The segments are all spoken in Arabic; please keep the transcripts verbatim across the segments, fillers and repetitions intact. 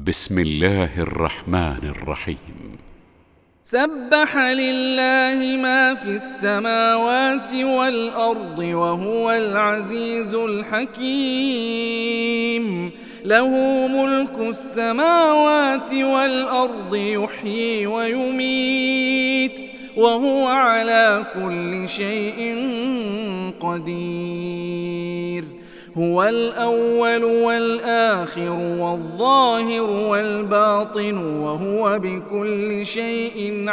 بسم الله الرحمن الرحيم. سبح لله ما في السماوات والأرض وهو العزيز الحكيم. له ملك السماوات والأرض يحيي ويميت وهو على كل شيء قدير. هو الأول والآخر والظاهر والباطن وهو بكل شيء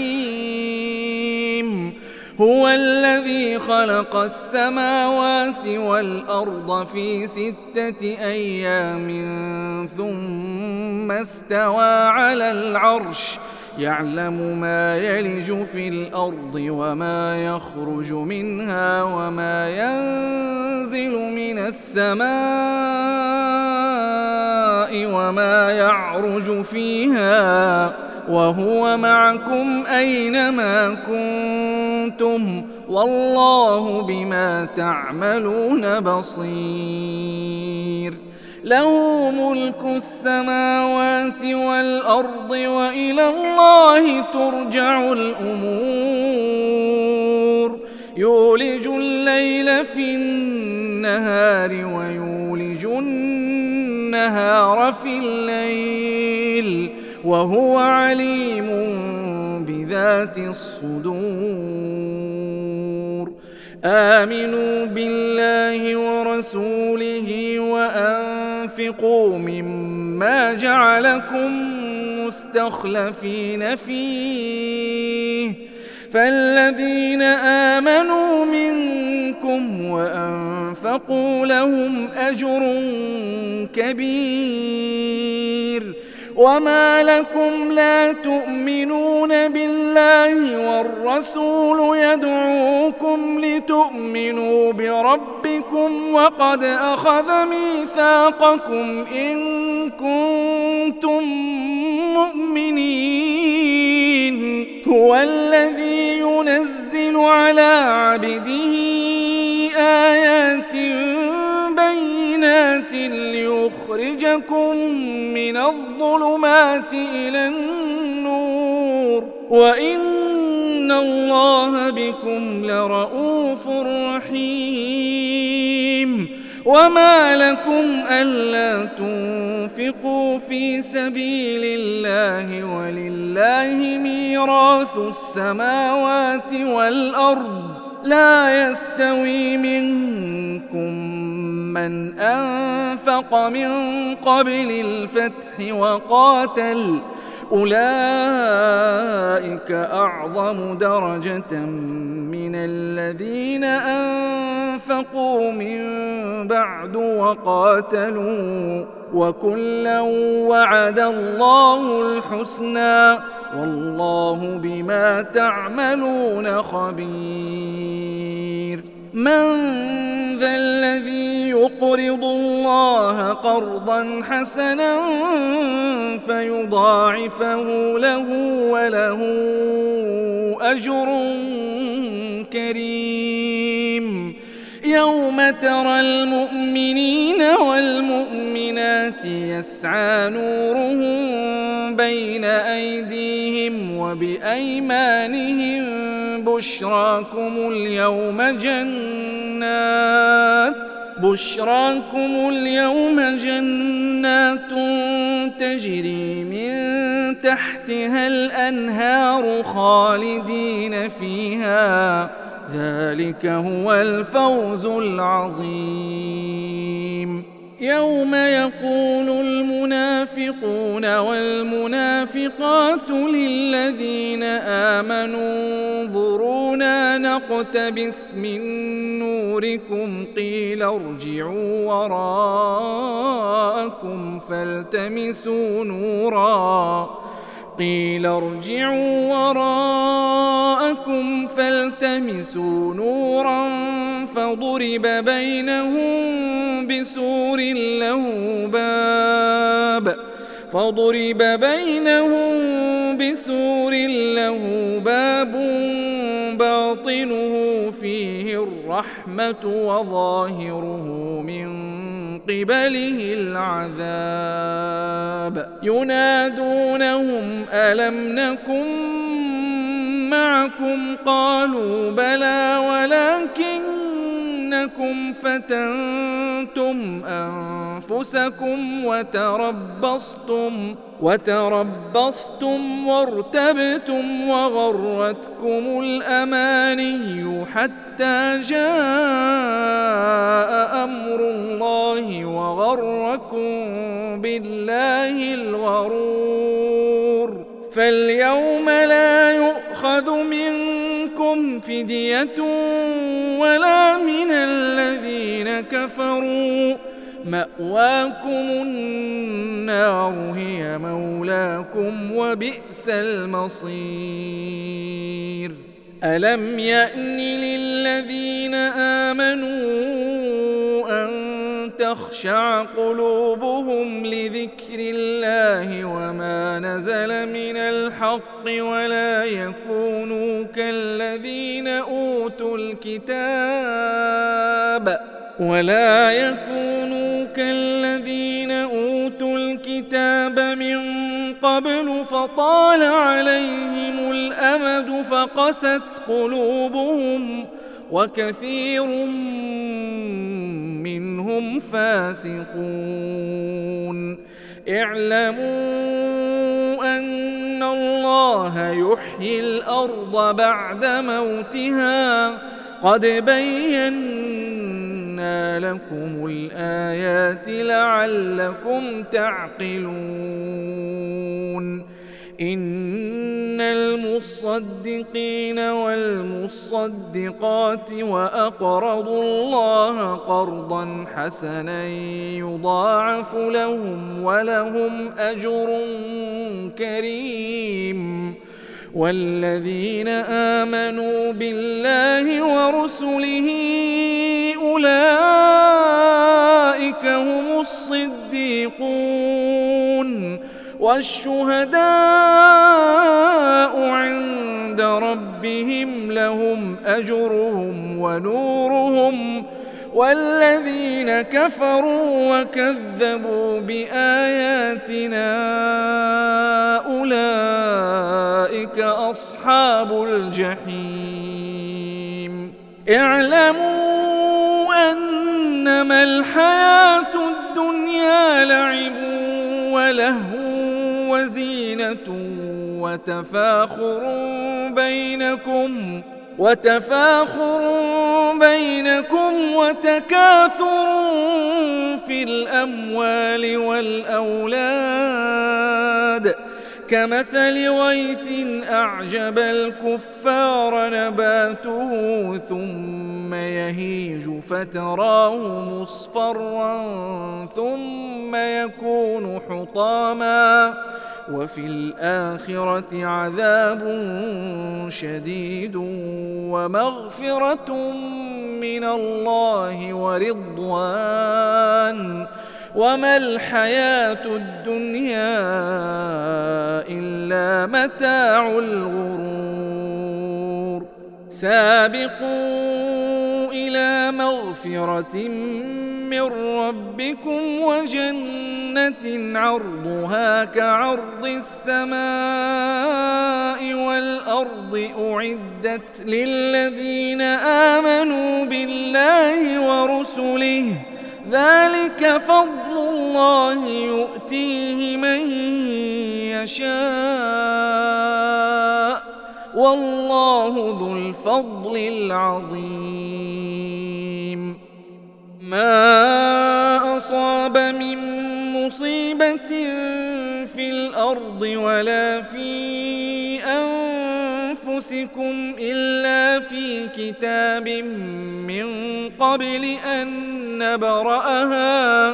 عليم. هو الذي خلق السماوات والأرض في ستة أيام ثم استوى على العرش يعلم ما يلج في الأرض وما يخرج منها وما ينزل من السماء وما يعرج فيها وهو معكم أينما كنتم والله بما تعملون بصير. له ملك السماوات والأرض وإلى الله ترجع الأمور. يولج الليل في النهار ويولج النهار في الليل وهو عليم بذات الصدور. آمنوا بالله ورسوله وأنفقوا مما جعلكم مستخلفين فيه فالذين آمنوا منكم وأنفقوا لهم أجر كبير. وما لكم لا تؤمنون بالله والرسول يدعوكم لتؤمنوا بربكم وقد أخذ ميثاقكم إن كنتم مؤمنين. هو الذي ينزل على عبده آيات بينات ليخرجكم من الظلمات إلى النور وإن الله بكم لرؤوف رحيم. وما لكم ألا تنفقوا في سبيل الله ولله ميراث السماوات والأرض لا يستوي منكم من أنفق من قبل الفتح وقاتل أولئك أعظم درجة من الذين أنفقوا من بعد وقاتلوا وكلا وعد الله الحسنى والله بما تعملون خبير. من ذا الذي يقرض الله قرضا حسنا فيضاعفه له وله أجر كريم. يوم ترى المؤمنين والمؤمنات يسعى نورهم بين أيديهم وبأيمانهم بشراكم اليوم جنات بشراكم اليوم جنات تجري من تحتها الأنهار خالدين فيها ذلك هو الفوز العظيم. يوم يقول المنافقون والمنافقات للذين آمنوا انظرونا نقتبس من نوركم قيل ارجعوا وراءكم فالتمسوا نورا قيل ارجعوا وراءكم فالتمسوا نورا فضرب بينهم بسور له باب فضرب بينهم بسور له باب باطنه فيه الرحمة وظاهره من قبله العذاب الباب ينادونهم ألم نكن معكم قالوا بلى ولكنكم فتنتم أنفسكم وتربصتم وتربصتم وارتبتم وغرتكم الأماني حتى جاء أمر الله وغركم بالله الغرور فاليوم لا يؤخذ منكم فدية ولا من الذين كفروا مأواكم النار هي مولاكم وبئس المصير ألم يأن للذين آمنوا أن تخشع قلوبهم لذكر الله وما نزل من الحق ولا يكونوا كالذين أوتوا الكتاب ولا يكونوا كالذين أوتوا الكتاب من قبل فطال عليهم الأمد فقست قلوبهم وكثير منهم فاسقون اعلموا أن الله يحيي الأرض بعد موتها قد بينا لكم الآيات لعلكم تعقلون إن المصدقين والمصدقات وأقرضوا الله قرضا حسنا يضاعف لهم ولهم أجر كريم والذين آمنوا بالله ورسله أولئك هم الصديقون والشهداء عند ربهم لهم أجرهم ونورهم والذين كفروا وكذبوا بآياتنا أولئك أصحاب الجحيم اعلموا أنما الحياة الدنيا لعب ولهو وزينة وتفاخر بينكم وتفاخر بينكم وتكاثر في الأموال والأولاد كمثل غيث أعجب الكفار نباته ثم يهيج فتراه مصفرا ثم يكون حطاما وفي الآخرة عذاب شديد ومغفرة من الله ورضوان وما الحياة الدنيا إلا متاع الغرور سابقوا إلى مغفرة من ربكم وجنة عرضها كعرض السماء والأرض أعدت للذين آمنوا بالله ورسله ذلك فضل الله يؤتيه من يشاء والله ذو الفضل العظيم ما أصاب من مصيبة في الأرض ولا في أنفسكم إلا في كتاب من قبل أن نبرأها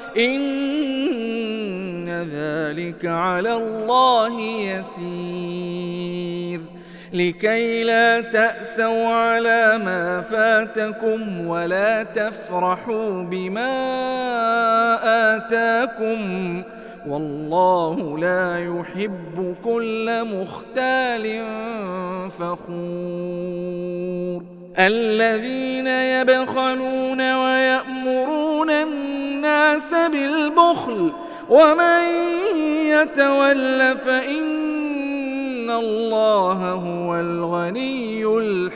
إن ذلك على الله يسير لكي لا تأسوا على ما فاتكم ولا تفرحوا بما آتاكم والله لا يحب كل مختال فخور الذين يبخلون ويأمرون الناس بالبخل ومن يتول فإن الله هو الغني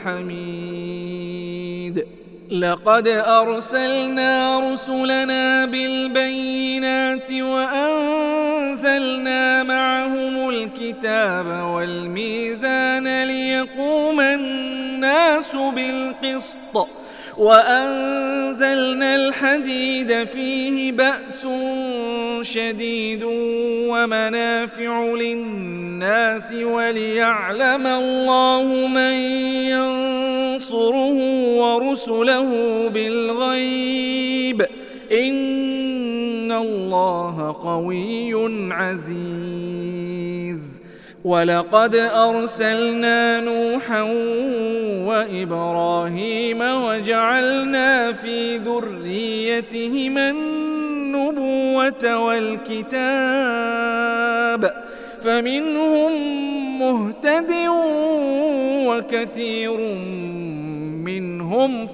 الحميد. لقد أرسلنا رسلنا بالبينات وأنزلنا معهم الكتاب والميزان ليقوم الناس بالقسط وأنزلنا الحديد فيه بأس شديد ومنافع للناس وليعلم الله من ينصره ورسله بالغيب إن الله قوي عزيز. ولقد أرسلنا نوحا وإبراهيم وجعلنا في ذريتهما النبوة والكتاب فمنهم مهتد وكثير منهم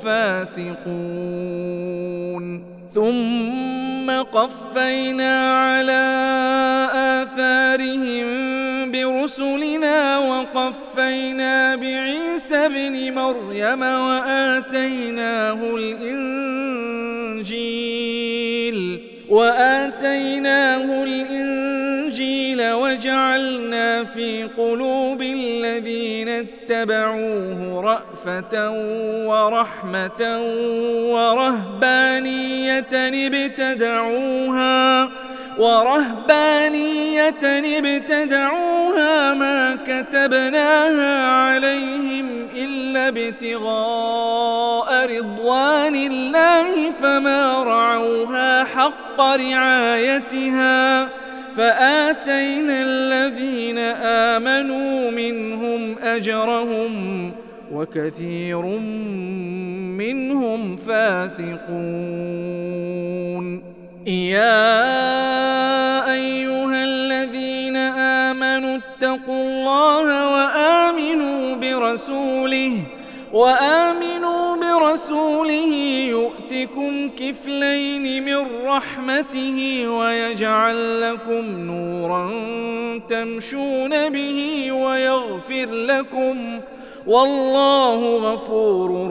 فاسقون. ثم قفينا على آثارهم برسلنا وقفينا بعيسى ابن مريم وآتيناه الإنجيل وآتيناه الإنجيل وجعلنا في قلوب الذين اتبعوه رأفة ورحمة ورهبانية ابتدعوها ورهبانية ابتدعوها ما كتبناها عليهم إلا ابتغاء رضوان الله فما رعوها حق رعايتها فآتينا الذين آمنوا منهم أجرهم وكثير منهم فاسقون. يا أيها الذين آمنوا اتقوا الله وآمنوا برسوله وآمنوا برسوله يؤتكم كفلين من رحمته ويجعل لكم نورا تمشون به ويغفر لكم والله غفور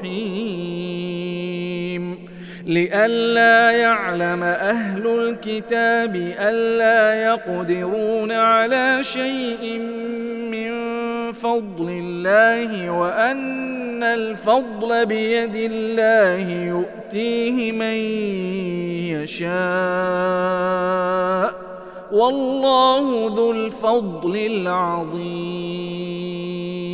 رحيم. لئلا يعلم أهل الكتاب ألا يقدرون على شيء من فضل الله وأن الفضل بيد الله يؤتيه من يشاء، والله ذو الفضل العظيم.